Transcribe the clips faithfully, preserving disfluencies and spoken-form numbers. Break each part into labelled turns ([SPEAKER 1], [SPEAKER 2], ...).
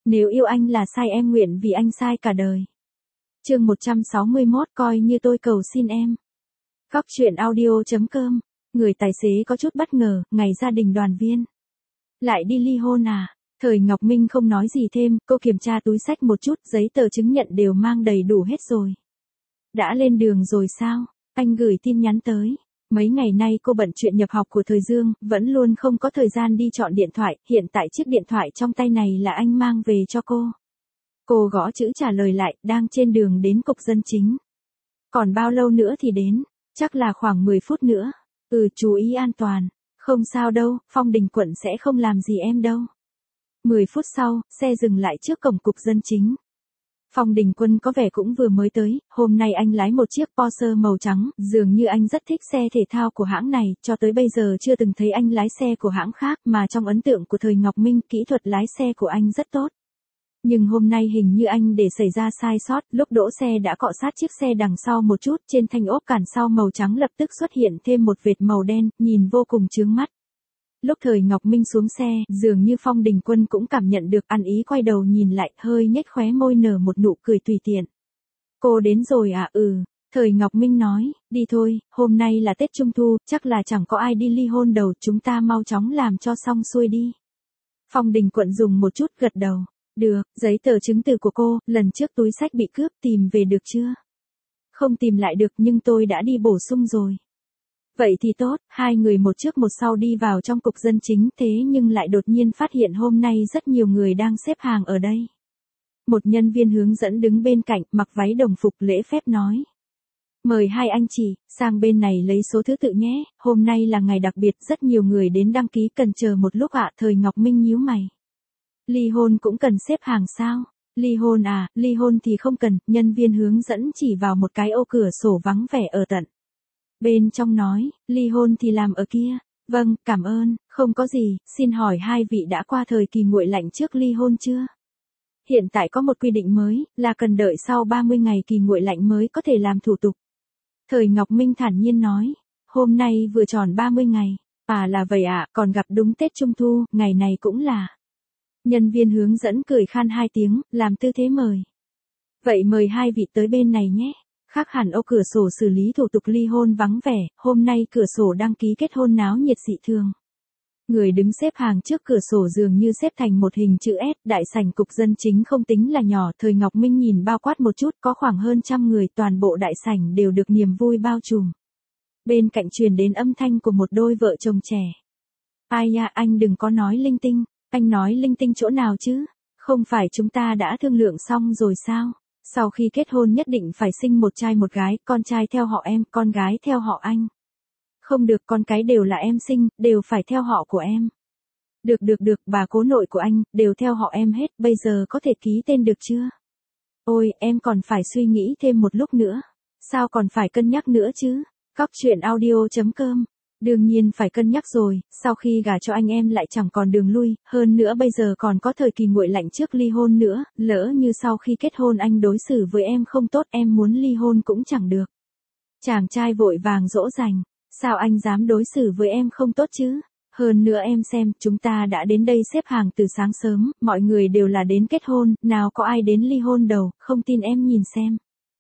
[SPEAKER 1] Nếu yêu anh là sai em nguyện vì anh sai cả đời. Chương một trăm sáu mươi mốt coi như tôi cầu xin em. Góc truyện audio chấm com. Người tài xế có chút bất ngờ, ngày gia đình đoàn viên. Lại đi ly hôn à? Thời Ngọc Minh không nói gì thêm, cô kiểm tra túi xách một chút, giấy tờ chứng nhận đều mang đầy đủ hết rồi. Đã lên đường rồi sao? Anh gửi tin nhắn tới. Mấy ngày nay cô bận chuyện nhập học của Thời Dương, vẫn luôn không có thời gian đi chọn điện thoại, hiện tại chiếc điện thoại trong tay này là anh mang về cho cô. Cô gõ chữ trả lời lại, đang trên đường đến cục dân chính. Còn bao lâu nữa thì đến? Chắc là khoảng mười phút nữa. Ừ, chú ý an toàn. Không sao đâu, Phong Đình Quận sẽ không làm gì em đâu. mười phút sau, xe dừng lại trước cổng cục dân chính. Phong Đình Quân có vẻ cũng vừa mới tới, hôm nay anh lái một chiếc Porsche màu trắng, dường như anh rất thích xe thể thao của hãng này, cho tới bây giờ chưa từng thấy anh lái xe của hãng khác, mà trong ấn tượng của Thời Ngọc Minh, kỹ thuật lái xe của anh rất tốt. Nhưng hôm nay hình như anh để xảy ra sai sót, lúc đỗ xe đã cọ sát chiếc xe đằng sau một chút, trên thanh ốp cản sau màu trắng lập tức xuất hiện thêm một vệt màu đen, nhìn vô cùng chướng mắt. Lúc Thời Ngọc Minh xuống xe, dường như Phong Đình Quân cũng cảm nhận được, ăn ý quay đầu nhìn lại, hơi nhếch khóe môi nở một nụ cười tùy tiện. Cô đến rồi à? Ừ. Thời Ngọc Minh nói, đi thôi, hôm nay là Tết Trung Thu, chắc là chẳng có ai đi ly hôn đâu, chúng ta mau chóng làm cho xong xuôi đi. Phong Đình Quận dùng một chút gật đầu. Được, giấy tờ chứng từ của cô, lần trước túi xách bị cướp tìm về được chưa? Không tìm lại được nhưng tôi đã đi bổ sung rồi. Vậy thì tốt, hai người một trước một sau đi vào trong cục dân chính, thế nhưng lại đột nhiên phát hiện hôm nay rất nhiều người đang xếp hàng ở đây. Một nhân viên hướng dẫn đứng bên cạnh, mặc váy đồng phục lễ phép nói. Mời hai anh chị, sang bên này lấy số thứ tự nhé, hôm nay là ngày đặc biệt, rất nhiều người đến đăng ký, cần chờ một lúc ạ. Thời Ngọc Minh nhíu mày. Ly hôn cũng cần xếp hàng sao? Ly hôn à, ly hôn thì không cần, nhân viên hướng dẫn chỉ vào một cái ô cửa sổ vắng vẻ ở tận bên trong nói, ly hôn thì làm ở kia. Vâng, cảm ơn, không có gì, xin hỏi hai vị đã qua thời kỳ nguội lạnh trước ly hôn chưa? Hiện tại có một quy định mới, là cần đợi sau ba mươi ngày kỳ nguội lạnh mới có thể làm thủ tục. Thời Ngọc Minh thản nhiên nói, hôm nay vừa tròn ba mươi ngày. À là vậy ạ, à, còn gặp đúng Tết Trung Thu, ngày này cũng là. Nhân viên hướng dẫn cười khan hai tiếng, làm tư thế mời. Vậy mời hai vị tới bên này nhé. Khác hẳn ô cửa sổ xử lý thủ tục ly hôn vắng vẻ, hôm nay cửa sổ đăng ký kết hôn náo nhiệt dị thường. Người đứng xếp hàng trước cửa sổ dường như xếp thành một hình chữ S, đại sảnh cục dân chính không tính là nhỏ. Thời Ngọc Minh nhìn bao quát một chút, có khoảng hơn trăm người, toàn bộ đại sảnh đều được niềm vui bao trùm. Bên cạnh truyền đến âm thanh của một đôi vợ chồng trẻ. Ai ya, anh đừng có nói linh tinh. Anh nói linh tinh chỗ nào chứ? Không phải chúng ta đã thương lượng xong rồi sao? Sau khi kết hôn nhất định phải sinh một trai một gái, con trai theo họ em, con gái theo họ anh. Không được, con cái đều là em sinh, đều phải theo họ của em. Được được được, bà cố nội của anh, đều theo họ em hết, bây giờ có thể ký tên được chưa? Ôi, em còn phải suy nghĩ thêm một lúc nữa. Sao còn phải cân nhắc nữa chứ? Góc truyện audio chấm com. Đương nhiên phải cân nhắc rồi, sau khi gả cho anh em lại chẳng còn đường lui, hơn nữa bây giờ còn có thời kỳ nguội lạnh trước ly hôn nữa, lỡ như sau khi kết hôn anh đối xử với em không tốt, em muốn ly hôn cũng chẳng được. Chàng trai vội vàng dỗ dành, sao anh dám đối xử với em không tốt chứ? Hơn nữa em xem, chúng ta đã đến đây xếp hàng từ sáng sớm, mọi người đều là đến kết hôn, nào có ai đến ly hôn đâu, không tin em nhìn xem.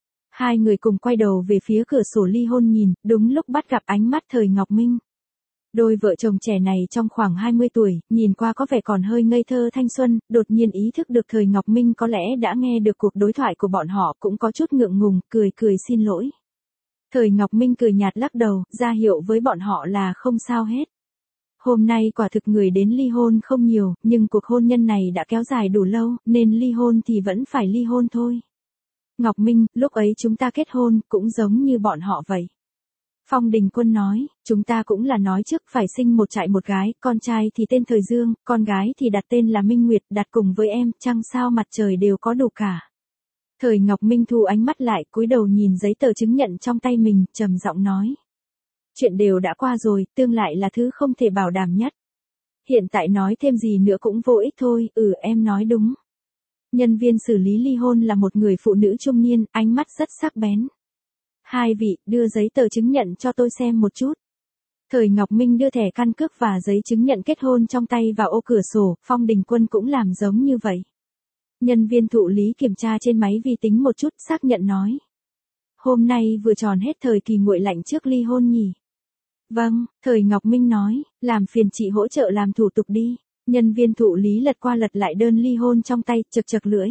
[SPEAKER 1] Hai người cùng quay đầu về phía cửa sổ ly hôn nhìn, đúng lúc bắt gặp ánh mắt Thời Ngọc Minh. Đôi vợ chồng trẻ này trong khoảng hai mươi tuổi, nhìn qua có vẻ còn hơi ngây thơ thanh xuân, đột nhiên ý thức được Thời Ngọc Minh có lẽ đã nghe được cuộc đối thoại của bọn họ, cũng có chút ngượng ngùng, cười cười xin lỗi. Thời Ngọc Minh cười nhạt lắc đầu, ra hiệu với bọn họ là không sao hết. Hôm nay quả thực người đến ly hôn không nhiều, nhưng cuộc hôn nhân này đã kéo dài đủ lâu, nên ly hôn thì vẫn phải ly hôn thôi. Ngọc Minh, lúc ấy chúng ta kết hôn, cũng giống như bọn họ vậy. Phong Đình Quân nói, chúng ta cũng là nói trước phải sinh một trai một gái, con trai thì tên Thời Dương, con gái thì đặt tên là Minh Nguyệt, đặt cùng với em, trăng sao mặt trời đều có đủ cả. Thời Ngọc Minh thu ánh mắt lại, cúi đầu nhìn giấy tờ chứng nhận trong tay mình, trầm giọng nói. Chuyện đều đã qua rồi, tương lai là thứ không thể bảo đảm nhất. Hiện tại nói thêm gì nữa cũng vô ích thôi, ừ em nói đúng. Nhân viên xử lý ly hôn là một người phụ nữ trung niên, ánh mắt rất sắc bén. Hai vị, đưa giấy tờ chứng nhận cho tôi xem một chút. Thời Ngọc Minh đưa thẻ căn cước và giấy chứng nhận kết hôn trong tay vào ô cửa sổ, Phong Đình Quân cũng làm giống như vậy. Nhân viên thụ lý kiểm tra trên máy vi tính một chút, xác nhận nói. Hôm nay vừa tròn hết thời kỳ nguội lạnh trước ly hôn nhỉ? Vâng, Thời Ngọc Minh nói, làm phiền chị hỗ trợ làm thủ tục đi. Nhân viên thụ lý lật qua lật lại đơn ly hôn trong tay, chật chật lưỡi.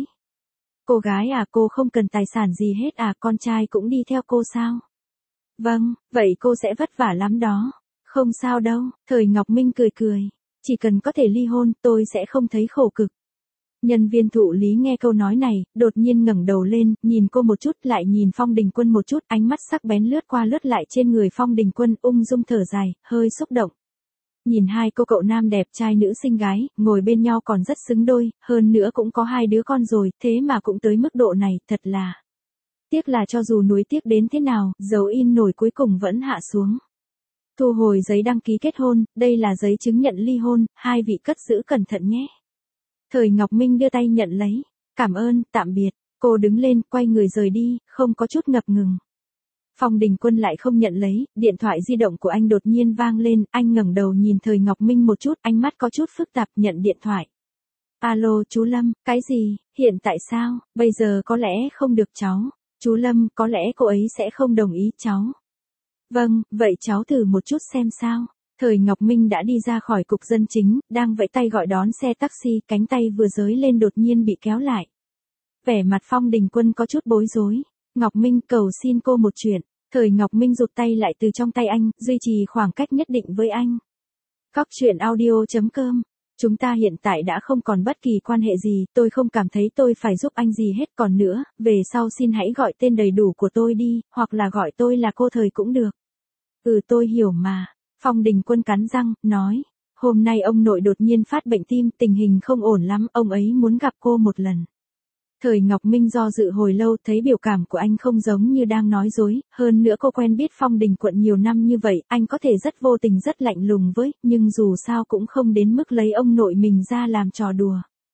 [SPEAKER 1] Cô gái à, cô không cần tài sản gì hết à, con trai cũng đi theo cô sao? Vâng, vậy cô sẽ vất vả lắm đó. Không sao đâu, Thời Ngọc Minh cười cười. Chỉ cần có thể ly hôn, tôi sẽ không thấy khổ cực. Nhân viên thụ lý nghe câu nói này, đột nhiên ngẩng đầu lên, nhìn cô một chút, lại nhìn Phong Đình Quân một chút, ánh mắt sắc bén lướt qua lướt lại trên người Phong Đình Quân, ung dung thở dài, hơi xúc động. Nhìn hai cô cậu nam đẹp trai nữ xinh gái, ngồi bên nhau còn rất xứng đôi, hơn nữa cũng có hai đứa con rồi, thế mà cũng tới mức độ này, thật là. Tiếc là cho dù nuối tiếc đến thế nào, dấu in nổi cuối cùng vẫn hạ xuống. Thu hồi giấy đăng ký kết hôn, đây là giấy chứng nhận ly hôn, hai vị cất giữ cẩn thận nhé. Thời Ngọc Minh đưa tay nhận lấy. Cảm ơn, tạm biệt. Cô đứng lên, quay người rời đi, không có chút ngập ngừng. Phong Đình Quân lại không nhận lấy, điện thoại di động của anh đột nhiên vang lên, anh ngẩng đầu nhìn Thời Ngọc Minh một chút, ánh mắt có chút phức tạp, nhận điện thoại. Alo, chú Lâm, cái gì, hiện tại sao, bây giờ có lẽ không được cháu. Chú Lâm, có lẽ cô ấy sẽ không đồng ý cháu. Vâng, vậy cháu thử một chút xem sao. Thời Ngọc Minh đã đi ra khỏi cục dân chính, đang vẫy tay gọi đón xe taxi, cánh tay vừa giới lên đột nhiên bị kéo lại. Vẻ mặt Phong Đình Quân có chút bối rối. Ngọc Minh, cầu xin cô một chuyện. Thời Ngọc Minh rụt tay lại từ trong tay anh, duy trì khoảng cách nhất định với anh. Cóc truyện audio chấm com. Chúng ta hiện tại đã không còn bất kỳ quan hệ gì, tôi không cảm thấy tôi phải giúp anh gì hết, còn nữa, về sau xin hãy gọi tên đầy đủ của tôi đi, hoặc là gọi tôi là cô Thời cũng được. Ừ, tôi hiểu mà. Phong Đình Quân cắn răng, nói, hôm nay ông nội đột nhiên phát bệnh tim, tình hình không ổn lắm, ông ấy muốn gặp cô một lần. Thời Ngọc Minh do dự hồi lâu, thấy biểu cảm của anh không giống như đang nói dối, hơn nữa cô quen biết Phong Đình Quận nhiều năm như vậy, anh có thể rất vô tình rất lạnh lùng với, nhưng dù sao cũng không đến mức lấy ông nội mình ra làm trò đùa.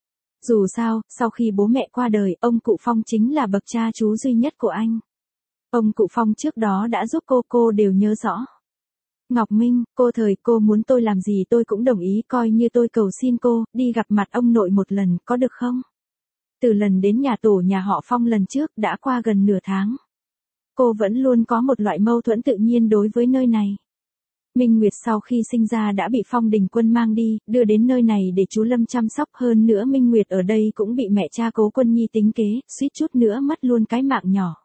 [SPEAKER 1] Dù sao, sau khi bố mẹ qua đời, ông cụ Phong chính là bậc cha chú duy nhất của anh. Ông cụ Phong trước đó đã giúp cô, cô đều nhớ rõ. Ngọc Minh, cô Thời, cô muốn tôi làm gì tôi cũng đồng ý, coi như tôi cầu xin cô, đi gặp mặt ông nội một lần, có được không? Từ lần đến nhà tổ nhà họ Phong lần trước, đã qua gần nửa tháng. Cô vẫn luôn có một loại mâu thuẫn tự nhiên đối với nơi này. Minh Nguyệt sau khi sinh ra đã bị Phong Đình Quân mang đi, đưa đến nơi này để chú Lâm chăm sóc, hơn nữa Minh Nguyệt ở đây cũng bị mẹ cha Cố Quân Nhi tính kế, suýt chút nữa mất luôn cái mạng nhỏ.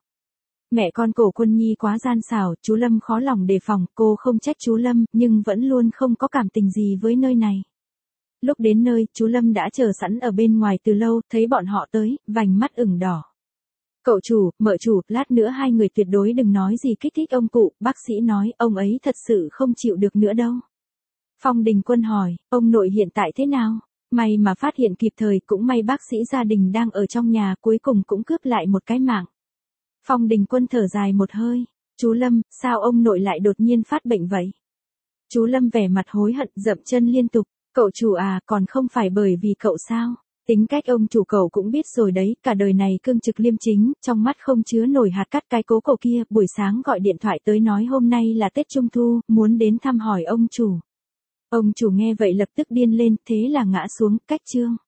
[SPEAKER 1] Mẹ con Cổ Quân Nhi quá gian xảo, chú Lâm khó lòng đề phòng, cô không trách chú Lâm, nhưng vẫn luôn không có cảm tình gì với nơi này. Lúc đến nơi, chú Lâm đã chờ sẵn ở bên ngoài từ lâu, thấy bọn họ tới, vành mắt ửng đỏ. Cậu chủ, mợ chủ, lát nữa hai người tuyệt đối đừng nói gì kích thích ông cụ, bác sĩ nói, ông ấy thật sự không chịu được nữa đâu. Phong Đình Quân hỏi, ông nội hiện tại thế nào? May mà phát hiện kịp thời, cũng may bác sĩ gia đình đang ở trong nhà, cuối cùng cũng cướp lại một cái mạng. Phong Đình Quân thở dài một hơi, chú Lâm, sao ông nội lại đột nhiên phát bệnh vậy? Chú Lâm vẻ mặt hối hận, dậm chân liên tục, cậu chủ à, còn không phải bởi vì cậu sao? Tính cách ông chủ cậu cũng biết rồi đấy, cả đời này cương trực liêm chính, trong mắt không chứa nổi hạt cát. Cái Cố cậu kia, buổi sáng gọi điện thoại tới nói hôm nay là Tết Trung Thu, muốn đến thăm hỏi ông chủ. Ông chủ nghe vậy lập tức điên lên, thế là ngã xuống, cách chương.